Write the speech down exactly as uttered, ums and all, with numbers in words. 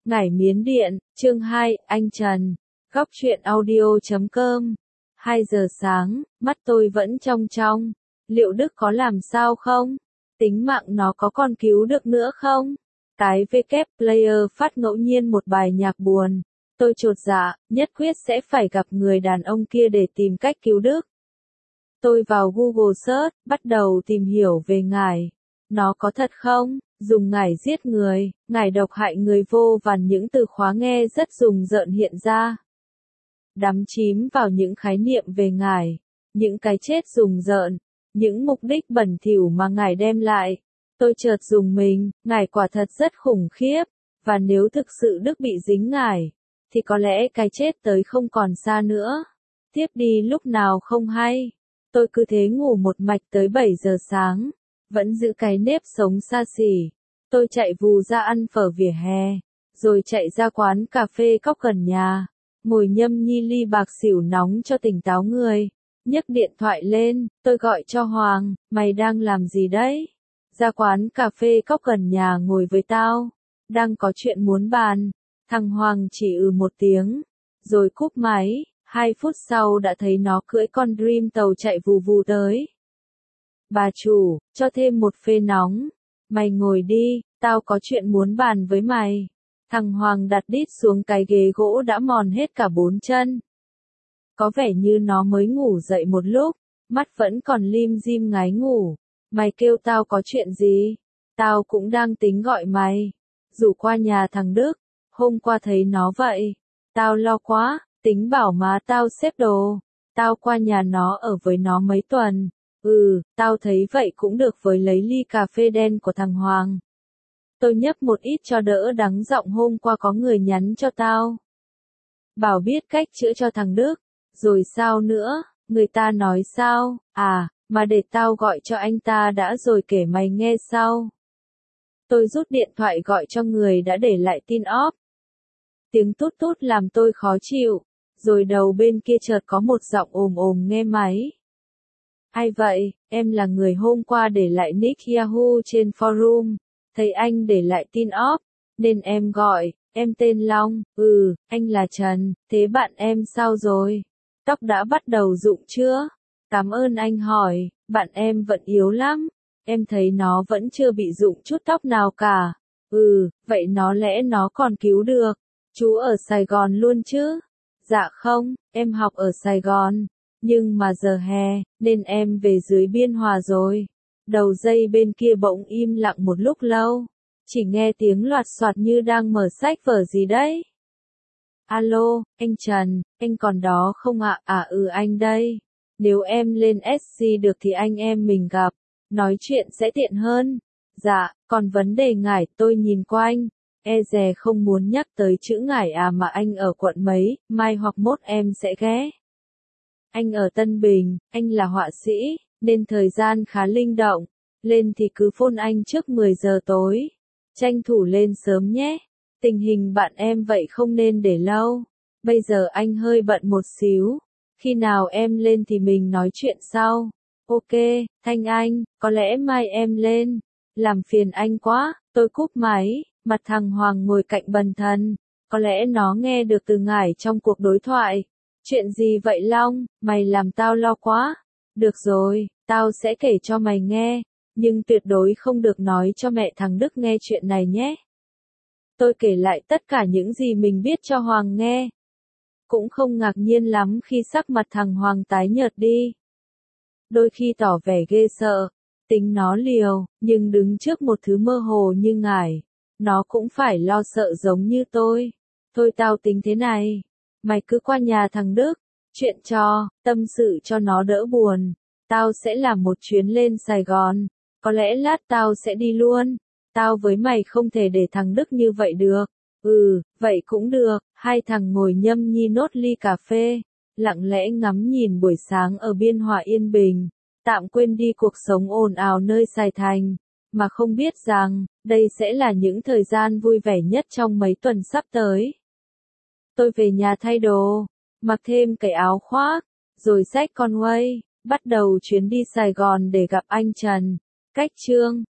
Ngải Miến Điện, chương hai, anh Trần. Góc truyện audio chấm com. hai giờ sáng, mắt tôi vẫn trong trong. Liệu Đức có làm sao không? Tính mạng nó có còn cứu được nữa không? Cái vê kép player phát ngẫu nhiên một bài nhạc buồn. Tôi chột dạ, nhất quyết sẽ phải gặp người đàn ông kia để tìm cách cứu Đức. Tôi vào Google Search, bắt đầu tìm hiểu về ngải. Nó có thật không? Dùng ngải giết người, ngải độc hại người vô vàn, những từ khóa nghe rất rùng rợn hiện ra. Đắm chìm vào những khái niệm về ngải, những cái chết rùng rợn, những mục đích bẩn thỉu mà ngải đem lại. Tôi chợt rùng mình, ngải quả thật rất khủng khiếp, và nếu thực sự Đức bị dính ngải, thì có lẽ cái chết tới không còn xa nữa. Tiếp đi lúc nào không hay. Tôi cứ thế ngủ một mạch tới bảy giờ sáng, vẫn giữ cái nếp sống xa xỉ. Tôi chạy vù ra ăn phở vỉa hè, rồi chạy ra quán cà phê cóc gần nhà, ngồi nhâm nhi ly bạc xỉu nóng cho tỉnh táo người. Nhấc điện thoại lên, tôi gọi cho Hoàng, mày đang làm gì đấy? Ra quán cà phê cóc gần nhà ngồi với tao, đang có chuyện muốn bàn. Thằng Hoàng chỉ ừ một tiếng, rồi cúp máy. Hai phút sau đã thấy nó cưỡi con Dream tàu chạy vù vù tới. Bà chủ, cho thêm một phê nóng. Mày ngồi đi, tao có chuyện muốn bàn với mày. Thằng Hoàng đặt đít xuống cái ghế gỗ đã mòn hết cả bốn chân. Có vẻ như nó mới ngủ dậy một lúc, mắt vẫn còn lim dim ngái ngủ. Mày kêu tao có chuyện gì? Tao cũng đang tính gọi mày. Rủ qua nhà thằng Đức, hôm qua thấy nó vậy. Tao lo quá, tính bảo má tao xếp đồ. Tao qua nhà nó ở với nó mấy tuần. Ừ, tao thấy vậy cũng được với lấy ly cà phê đen của thằng Hoàng. Tôi nhấp một ít cho đỡ đắng, giọng hôm qua có người nhắn cho tao. Bảo biết cách chữa cho thằng Đức. Rồi sao nữa, người ta nói sao? À, mà để tao gọi cho anh ta đã rồi kể mày nghe sau. Tôi rút điện thoại gọi cho người đã để lại tin off. Tiếng tút tút làm tôi khó chịu. Rồi đầu bên kia chợt có một giọng ồm ồm nghe máy. Ai vậy? Em là người hôm qua để lại nick Yahoo trên forum. Thấy anh để lại tin off, nên em gọi. Em tên Long. Ừ, anh là Trần. Thế bạn em sao rồi? Tóc đã bắt đầu rụng chưa? Cảm ơn anh hỏi. Bạn em vẫn yếu lắm. Em thấy nó vẫn chưa bị rụng chút tóc nào cả. Ừ, vậy nó lẽ nó còn cứu được. Chú ở Sài Gòn luôn chứ? Dạ không, em học ở Sài Gòn. Nhưng mà giờ hè, nên em về dưới Biên Hòa rồi. Đầu dây bên kia bỗng im lặng một lúc lâu. Chỉ nghe tiếng loạt soạt như đang mở sách vở gì đấy. Alo, anh Trần, anh còn đó không ạ? À? À ừ anh đây. Nếu em lên ét xê được thì anh em mình gặp. Nói chuyện sẽ tiện hơn. Dạ, còn vấn đề ngải tôi nhìn quanh. E dè không muốn nhắc tới chữ ngải à mà anh ở quận mấy, mai hoặc mốt em sẽ ghé. Anh ở Tân Bình, anh là họa sĩ, nên thời gian khá linh động. Lên thì cứ phone anh trước mười giờ tối. Tranh thủ lên sớm nhé. Tình hình bạn em vậy không nên để lâu. Bây giờ anh hơi bận một xíu. Khi nào em lên thì mình nói chuyện sau. Ok, Thanh Anh, có lẽ mai em lên. Làm phiền anh quá, tôi cúp máy. Mặt thằng Hoàng ngồi cạnh bần thần. Có lẽ nó nghe được từ ngải trong cuộc đối thoại. Chuyện gì vậy Long, mày làm tao lo quá. Được rồi, tao sẽ kể cho mày nghe. Nhưng tuyệt đối không được nói cho mẹ thằng Đức nghe chuyện này nhé. Tôi kể lại tất cả những gì mình biết cho Hoàng nghe. Cũng không ngạc nhiên lắm khi sắc mặt thằng Hoàng tái nhợt đi. Đôi khi tỏ vẻ ghê sợ. Tính nó liều, nhưng đứng trước một thứ mơ hồ như ngải. Nó cũng phải lo sợ giống như tôi. Thôi tao tính thế này. Mày cứ qua nhà thằng Đức. Chuyện cho, tâm sự cho nó đỡ buồn. Tao sẽ làm một chuyến lên Sài Gòn. Có lẽ lát tao sẽ đi luôn. Tao với mày không thể để thằng Đức như vậy được. Ừ, vậy cũng được. Hai thằng ngồi nhâm nhi nốt ly cà phê. Lặng lẽ ngắm nhìn buổi sáng ở Biên Hòa yên bình. Tạm quên đi cuộc sống ồn ào nơi Sài Thành. Mà không biết rằng, đây sẽ là những thời gian vui vẻ nhất trong mấy tuần sắp tới. Tôi về nhà thay đồ, mặc thêm cái áo khoác, rồi xách con Way, bắt đầu chuyến đi Sài Gòn để gặp anh Trần. Cách chương